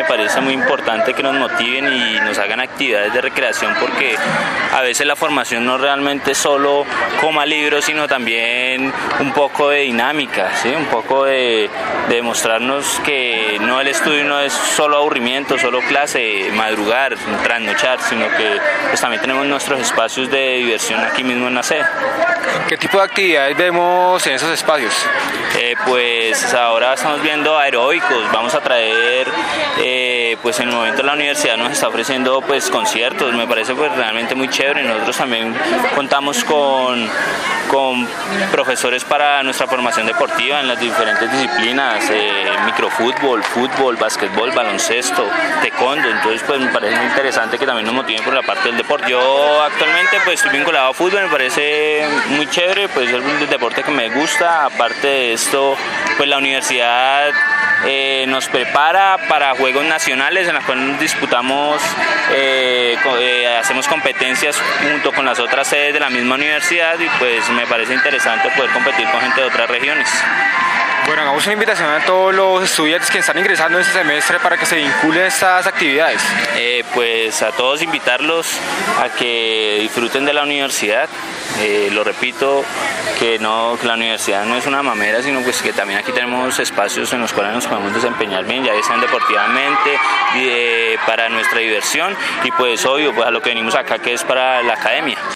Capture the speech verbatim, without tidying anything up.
parece muy importante que nos motiven y nos hagan actividades de recreación, porque a veces la formación no realmente solo coma libros, sino también un poco de dinámica, ¿sí? Un poco de, de demostrarnos que no el estudio no es solo aburrimiento, solo clase, madrugar, trasnochar, sino que pues, también tenemos nuestros espacios de diversión aquí mismo en la sede. ¿Qué tipo de actividades vemos en esos espacios? Eh, pues ahora estamos viendo aeróbicos, vamos a traer, eh, pues en el momento la universidad nos está ofreciendo pues conciertos, me parece pues realmente muy chévere. Nosotros también contamos con, con profesores para nuestra formación deportiva en las diferentes disciplinas, eh, microfútbol, fútbol, básquetbol, baloncesto, taekwondo, entonces pues me parece muy interesante que también nos motiven por la parte del deporte. Yo actualmente pues estoy vinculado a fútbol, me parece muy chévere, pues es el deporte que me gusta. Aparte de esto, pues la universidad eh, nos prepara para juegos nacionales en los cuales nos disputamos, eh, eh, hacemos competencias junto con las otras sedes de la misma universidad y pues me parece interesante poder competir con gente de otras regiones. Bueno, hagamos una invitación a todos los estudiantes que están ingresando en este semestre para que se vinculen a estas actividades. Eh, pues a todos invitarlos a que disfruten de la universidad. Eh, lo repito, que, no, que la universidad no es una mamera, sino pues que también aquí tenemos espacios en los cuales nos podemos desempeñar bien, ya sean deportivamente, eh, para nuestra diversión y pues obvio, pues a lo que venimos acá, que es para la academia.